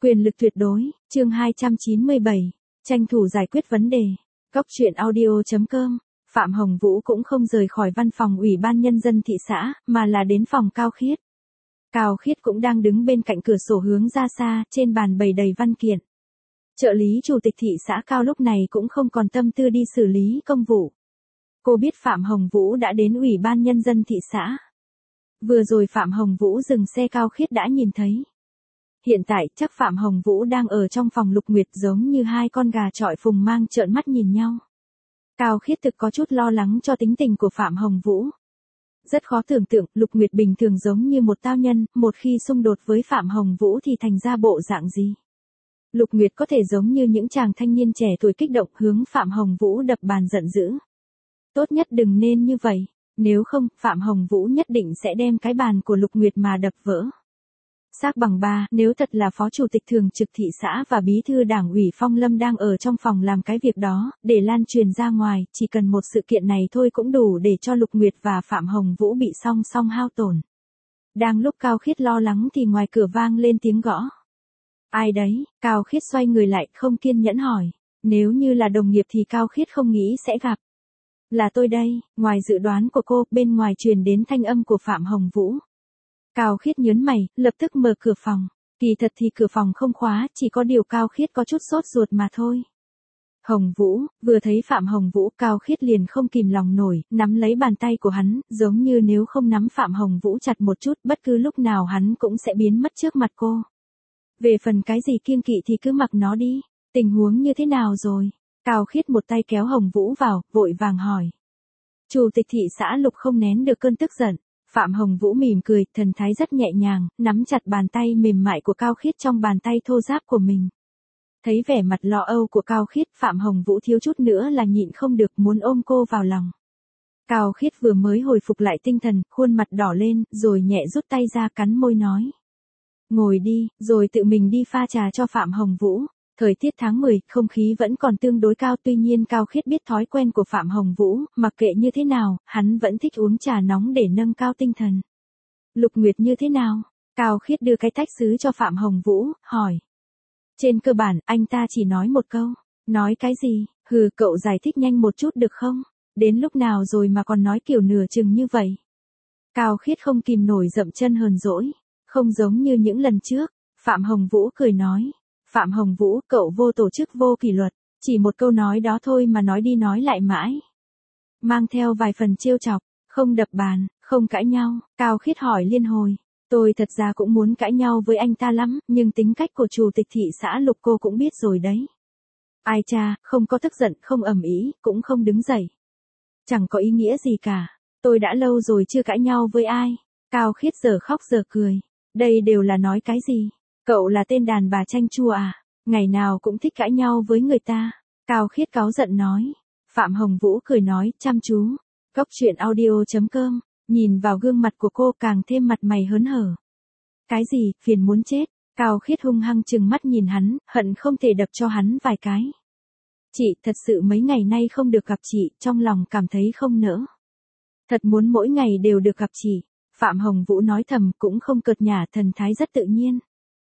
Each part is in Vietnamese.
Quyền lực tuyệt đối, chương 297, tranh thủ giải quyết vấn đề. Góc truyện audio.com, Phạm Hồng Vũ cũng không rời khỏi văn phòng Ủy ban Nhân dân thị xã, mà là đến phòng Cao Khiết. Cao Khiết cũng đang đứng bên cạnh cửa sổ hướng ra xa, trên bàn bày đầy văn kiện. Trợ lý chủ tịch thị xã Cao lúc này cũng không còn tâm tư đi xử lý công vụ. Cô biết Phạm Hồng Vũ đã đến Ủy ban Nhân dân thị xã. Vừa rồi Phạm Hồng Vũ dừng xe Cao Khiết đã nhìn thấy. Hiện tại chắc Phạm Hồng Vũ đang ở trong phòng Lục Nguyệt giống như hai con gà chọi phùng mang trợn mắt nhìn nhau. Cao Khiết thực có chút lo lắng cho tính tình của Phạm Hồng Vũ. Rất khó tưởng tượng Lục Nguyệt bình thường giống như một tao nhân, một khi xung đột với Phạm Hồng Vũ thì thành ra bộ dạng gì. Lục Nguyệt có thể giống như những chàng thanh niên trẻ tuổi kích động hướng Phạm Hồng Vũ đập bàn giận dữ. Tốt nhất đừng nên như vậy, nếu không Phạm Hồng Vũ nhất định sẽ đem cái bàn của Lục Nguyệt mà đập vỡ. Xác bằng ba, nếu thật là phó chủ tịch thường trực thị xã và bí thư đảng ủy Phong Lâm đang ở trong phòng làm cái việc đó, để lan truyền ra ngoài, chỉ cần một sự kiện này thôi cũng đủ để cho Lục Nguyệt và Phạm Hồng Vũ bị song song hao tổn. Đang lúc Cao Khiết lo lắng thì ngoài cửa vang lên tiếng gõ. Ai đấy? Cao Khiết xoay người lại không kiên nhẫn hỏi. Nếu như là đồng nghiệp thì Cao Khiết không nghĩ sẽ gặp. Là tôi đây, ngoài dự đoán của cô, bên ngoài truyền đến thanh âm của Phạm Hồng Vũ. Cao Khiết nhớn mày, lập tức mở cửa phòng. Kỳ thật thì cửa phòng không khóa, chỉ có điều Cao Khiết có chút sốt ruột mà thôi. Hồng Vũ, vừa thấy Phạm Hồng Vũ, Cao Khiết liền không kìm lòng nổi, nắm lấy bàn tay của hắn, giống như nếu không nắm Phạm Hồng Vũ chặt một chút, bất cứ lúc nào hắn cũng sẽ biến mất trước mặt cô. Về phần cái gì kiêng kỵ thì cứ mặc nó đi, tình huống như thế nào rồi? Cao Khiết một tay kéo Hồng Vũ vào, vội vàng hỏi. Chủ tịch thị xã Lục không nén được cơn tức giận. Phạm Hồng Vũ mỉm cười, thần thái rất nhẹ nhàng, nắm chặt bàn tay mềm mại của Cao Khiết trong bàn tay thô ráp của mình. Thấy vẻ mặt lo âu của Cao Khiết, Phạm Hồng Vũ thiếu chút nữa là nhịn không được muốn ôm cô vào lòng. Cao Khiết vừa mới hồi phục lại tinh thần, khuôn mặt đỏ lên, rồi nhẹ rút tay ra cắn môi nói. Ngồi đi, rồi tự mình đi pha trà cho Phạm Hồng Vũ. Thời tiết tháng 10, không khí vẫn còn tương đối cao, tuy nhiên Cao Khiết biết thói quen của Phạm Hồng Vũ, mặc kệ như thế nào, hắn vẫn thích uống trà nóng để nâng cao tinh thần. Lục Nguyệt như thế nào? Cao Khiết đưa cái tách sứ cho Phạm Hồng Vũ, hỏi. Trên cơ bản, anh ta chỉ nói một câu. Nói cái gì? Hừ, cậu giải thích nhanh một chút được không? Đến lúc nào rồi mà còn nói kiểu nửa chừng như vậy? Cao Khiết không kìm nổi dậm chân hờn dỗi. Không giống như những lần trước, Phạm Hồng Vũ cười nói. Phạm Hồng Vũ, cậu vô tổ chức vô kỷ luật, chỉ một câu nói đó thôi mà nói đi nói lại mãi. Mang theo vài phần trêu chọc, không đập bàn, không cãi nhau, Cao Khiết hỏi liên hồi. Tôi thật ra cũng muốn cãi nhau với anh ta lắm, nhưng tính cách của chủ tịch thị xã Lục cô cũng biết rồi đấy. Ai cha, không có tức giận, không ầm ĩ, cũng không đứng dậy. Chẳng có ý nghĩa gì cả, tôi đã lâu rồi chưa cãi nhau với ai. Cao Khiết giờ khóc giờ cười. Đây đều là nói cái gì? Cậu là tên đàn bà chanh chua à? Ngày nào cũng thích cãi nhau với người ta. Cao Khiết cáu giận nói. Phạm Hồng Vũ cười nói, chăm chú. Góc truyện audio.com, nhìn vào gương mặt của cô càng thêm mặt mày hớn hở. Cái gì, phiền muốn chết. Cao Khiết hung hăng trừng mắt nhìn hắn, hận không thể đập cho hắn vài cái. Chị, thật sự mấy ngày nay không được gặp chị, trong lòng cảm thấy không nỡ. Thật muốn mỗi ngày đều được gặp chị. Phạm Hồng Vũ nói thầm, cũng không cợt nhả, thần thái rất tự nhiên.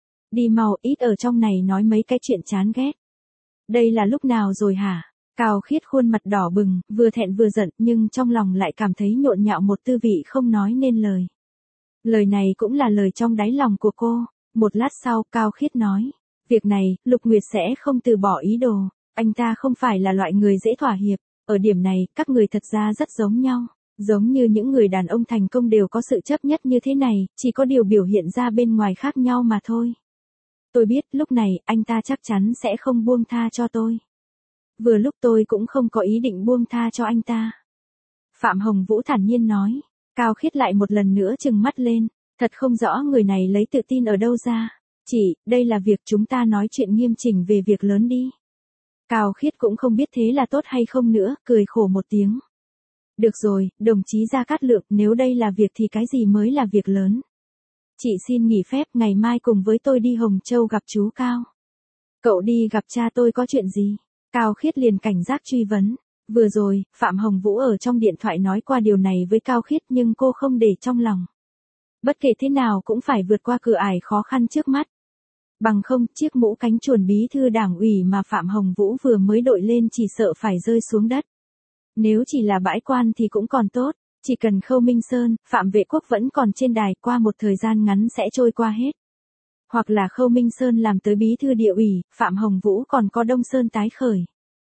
Đi mau, ít ở trong này nói mấy cái chuyện chán ghét. Đây là lúc nào rồi hả? Cao Khiết khuôn mặt đỏ bừng, vừa thẹn vừa giận, nhưng trong lòng lại cảm thấy nhộn nhạo một tư vị không nói nên lời. Lời này cũng là lời trong đáy lòng của cô. Một lát sau, Cao Khiết nói. Việc này, Lục Nguyệt sẽ không từ bỏ ý đồ. Anh ta không phải là loại người dễ thỏa hiệp. Ở điểm này, các người thật ra rất giống nhau. Giống như những người đàn ông thành công đều có sự chấp nhất như thế này, chỉ có điều biểu hiện ra bên ngoài khác nhau mà thôi. Tôi biết lúc này anh ta chắc chắn sẽ không buông tha cho tôi. Vừa lúc tôi cũng không có ý định buông tha cho anh ta. Phạm Hồng Vũ thản nhiên nói. Cao Khiết lại một lần nữa trừng mắt lên. Thật không rõ người này lấy tự tin ở đâu ra. Chỉ, đây là việc chúng ta nói chuyện nghiêm chỉnh về việc lớn đi. Cao Khiết cũng không biết thế là tốt hay không nữa, cười khổ một tiếng. Được rồi, đồng chí Gia Cát Lượng, nếu đây là việc thì cái gì mới là việc lớn? Chị xin nghỉ phép, ngày mai cùng với tôi đi Hồng Châu gặp chú Cao. Cậu đi gặp cha tôi có chuyện gì? Cao Khiết liền cảnh giác truy vấn. Vừa rồi, Phạm Hồng Vũ ở trong điện thoại nói qua điều này với Cao Khiết nhưng cô không để trong lòng. Bất kể thế nào cũng phải vượt qua cửa ải khó khăn trước mắt. Bằng không, chiếc mũ cánh chuồn bí thư đảng ủy mà Phạm Hồng Vũ vừa mới đội lên chỉ sợ phải rơi xuống đất. Nếu chỉ là bãi quan thì cũng còn tốt, chỉ cần Khâu Minh Sơn, Phạm Vệ Quốc vẫn còn trên đài, qua một thời gian ngắn sẽ trôi qua hết. Hoặc là Khâu Minh Sơn làm tới bí thư địa ủy, Phạm Hồng Vũ còn có Đông Sơn tái khởi.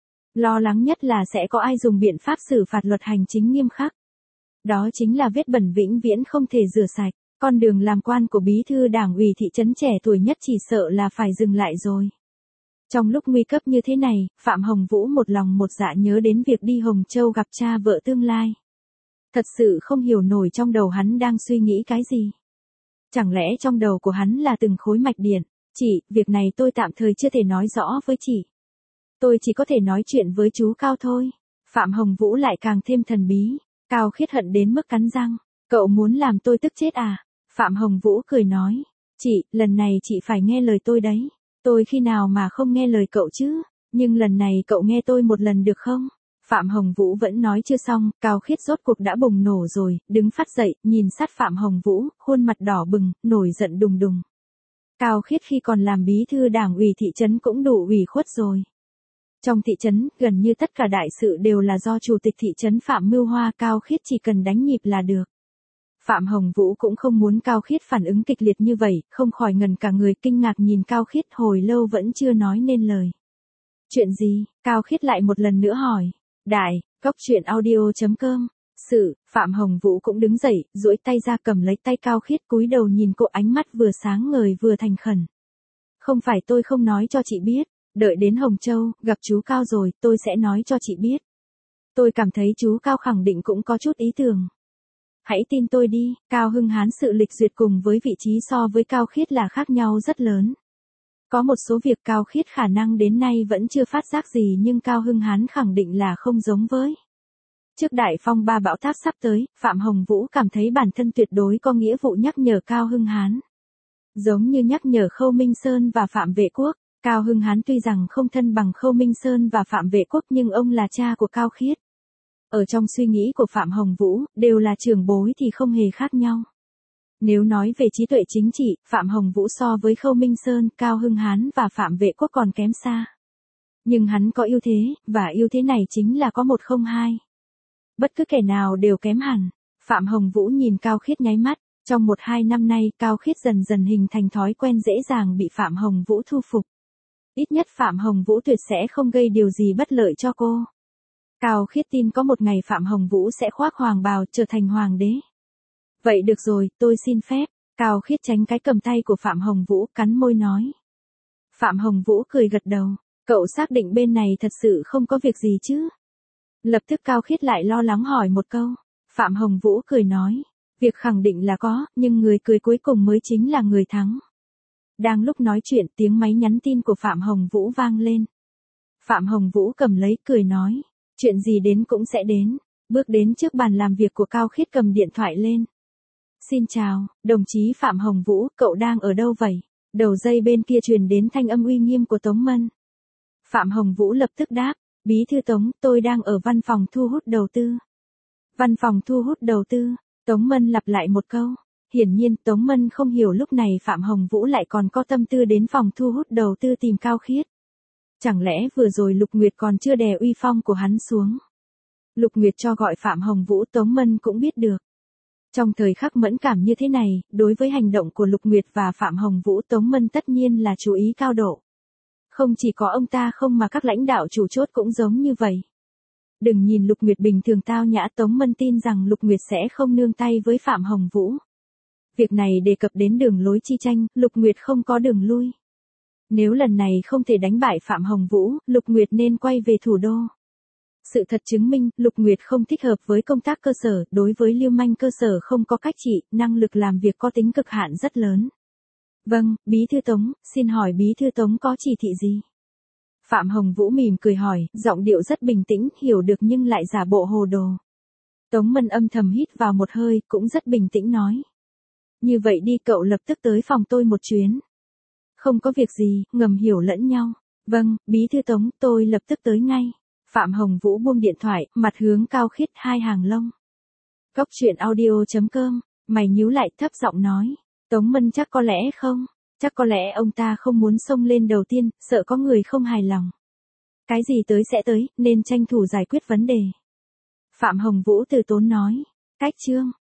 Lo lắng nhất là sẽ có ai dùng biện pháp xử phạt luật hành chính nghiêm khắc. Đó chính là vết bẩn vĩnh viễn không thể rửa sạch, con đường làm quan của bí thư đảng ủy thị trấn trẻ tuổi nhất chỉ sợ là phải dừng lại rồi. Trong lúc nguy cấp như thế này, Phạm Hồng Vũ một lòng một dạ nhớ đến việc đi Hồng Châu gặp cha vợ tương lai. Thật sự không hiểu nổi trong đầu hắn đang suy nghĩ cái gì. Chẳng lẽ trong đầu của hắn là từng khối mạch điện? Chị, việc này tôi tạm thời chưa thể nói rõ với chị. Tôi chỉ có thể nói chuyện với chú Cao thôi. Phạm Hồng Vũ lại càng thêm thần bí. Cao Khiết hận đến mức cắn răng. Cậu muốn làm tôi tức chết à? Phạm Hồng Vũ cười nói. Chị, lần này chị phải nghe lời tôi đấy. Tôi khi nào mà không nghe lời cậu chứ? Nhưng lần này cậu nghe tôi một lần được không? Phạm Hồng Vũ vẫn nói chưa xong, Cao Khiết rốt cuộc đã bùng nổ rồi, đứng phát dậy, nhìn sát Phạm Hồng Vũ, khuôn mặt đỏ bừng, nổi giận đùng đùng. Cao Khiết khi còn làm bí thư đảng ủy thị trấn cũng đủ ủy khuất rồi. Trong thị trấn, gần như tất cả đại sự đều là do chủ tịch thị trấn Phạm Mưu Hoa, Cao Khiết chỉ cần đánh nhịp là được. Phạm Hồng Vũ cũng không muốn Cao Khiết phản ứng kịch liệt như vậy, không khỏi ngần cả người kinh ngạc nhìn Cao Khiết hồi lâu vẫn chưa nói nên lời. Chuyện gì? Cao Khiết lại một lần nữa hỏi. Đại, Cóc Truyện Audio.com. Phạm Hồng Vũ cũng đứng dậy, duỗi tay ra cầm lấy tay Cao Khiết cúi đầu nhìn cô, ánh mắt vừa sáng ngời vừa thành khẩn. Không phải tôi không nói cho chị biết, đợi đến Hồng Châu, gặp chú Cao rồi, tôi sẽ nói cho chị biết. Tôi cảm thấy chú Cao khẳng định cũng có chút ý tưởng. Hãy tin tôi đi, Cao Hưng Hán sự lịch duyệt cùng với vị trí so với Cao Khiết là khác nhau rất lớn. Có một số việc Cao Khiết khả năng đến nay vẫn chưa phát giác gì nhưng Cao Hưng Hán khẳng định là không giống với. Trước đại phong ba bão táp sắp tới, Phạm Hồng Vũ cảm thấy bản thân tuyệt đối có nghĩa vụ nhắc nhở Cao Hưng Hán. Giống như nhắc nhở Khâu Minh Sơn và Phạm Vệ Quốc, Cao Hưng Hán tuy rằng không thân bằng Khâu Minh Sơn và Phạm Vệ Quốc nhưng ông là cha của Cao Khiết. Ở trong suy nghĩ của Phạm Hồng Vũ, đều là trưởng bối thì không hề khác nhau. Nếu nói về trí tuệ chính trị, Phạm Hồng Vũ so với Khâu Minh Sơn, Cao Hưng Hán và Phạm Vệ Quốc còn kém xa. Nhưng hắn có ưu thế, và ưu thế này chính là có 102. Bất cứ kẻ nào đều kém hẳn. Phạm Hồng Vũ nhìn Cao Khiết nháy mắt, trong 1-2 năm nay Cao Khiết dần dần hình thành thói quen dễ dàng bị Phạm Hồng Vũ thu phục. Ít nhất Phạm Hồng Vũ tuyệt sẽ không gây điều gì bất lợi cho cô. Cao Khiết tin có một ngày Phạm Hồng Vũ sẽ khoác hoàng bào trở thành hoàng đế. Vậy được rồi, tôi xin phép. Cao Khiết tránh cái cầm tay của Phạm Hồng Vũ, cắn môi nói. Phạm Hồng Vũ cười gật đầu. Cậu xác định bên này thật sự không có việc gì chứ? Lập tức Cao Khiết lại lo lắng hỏi một câu. Phạm Hồng Vũ cười nói. Việc khẳng định là có, nhưng người cười cuối cùng mới chính là người thắng. Đang lúc nói chuyện, tiếng máy nhắn tin của Phạm Hồng Vũ vang lên. Phạm Hồng Vũ cầm lấy, cười nói. Chuyện gì đến cũng sẽ đến. Bước đến trước bàn làm việc của Cao Khiết cầm điện thoại lên. Xin chào, đồng chí Phạm Hồng Vũ, cậu đang ở đâu vậy? Đầu dây bên kia truyền đến thanh âm uy nghiêm của Tống Mân. Phạm Hồng Vũ lập tức đáp. Bí thư Tống, tôi đang ở văn phòng thu hút đầu tư. Văn phòng thu hút đầu tư. Tống Mân lặp lại một câu. Hiển nhiên Tống Mân không hiểu lúc này Phạm Hồng Vũ lại còn có tâm tư đến phòng thu hút đầu tư tìm Cao Khiết. Chẳng lẽ vừa rồi Lục Nguyệt còn chưa đè uy phong của hắn xuống. Lục Nguyệt cho gọi Phạm Hồng Vũ, Tống Mân cũng biết được. Trong thời khắc mẫn cảm như thế này, đối với hành động của Lục Nguyệt và Phạm Hồng Vũ, Tống Mân tất nhiên là chú ý cao độ. Không chỉ có ông ta không mà các lãnh đạo chủ chốt cũng giống như vậy. Đừng nhìn Lục Nguyệt bình thường tao nhã, Tống Mân tin rằng Lục Nguyệt sẽ không nương tay với Phạm Hồng Vũ. Việc này đề cập đến đường lối chi tranh, Lục Nguyệt không có đường lui. Nếu lần này không thể đánh bại Phạm Hồng Vũ, Lục Nguyệt nên quay về thủ đô. Sự thật chứng minh, Lục Nguyệt không thích hợp với công tác cơ sở, đối với lưu manh cơ sở không có cách trị, năng lực làm việc có tính cực hạn rất lớn. Vâng, Bí thư Tống, xin hỏi Bí thư Tống có chỉ thị gì? Phạm Hồng Vũ mỉm cười hỏi, giọng điệu rất bình tĩnh, hiểu được nhưng lại giả bộ hồ đồ. Tống Mân âm thầm hít vào một hơi, cũng rất bình tĩnh nói. Như vậy đi, cậu lập tức tới phòng tôi một chuyến. Không có việc gì, ngầm hiểu lẫn nhau. Vâng, Bí thư Tống, tôi lập tức tới ngay. Phạm Hồng Vũ buông điện thoại, mặt hướng Cao Khiết, hai hàng lông. Cóc Truyện Audio.com, mày nhíu lại thấp giọng nói. Tống Mân chắc có lẽ không. Chắc có lẽ ông ta không muốn xông lên đầu tiên, sợ có người không hài lòng. Cái gì tới sẽ tới, nên tranh thủ giải quyết vấn đề. Phạm Hồng Vũ từ tốn nói. Cách chương.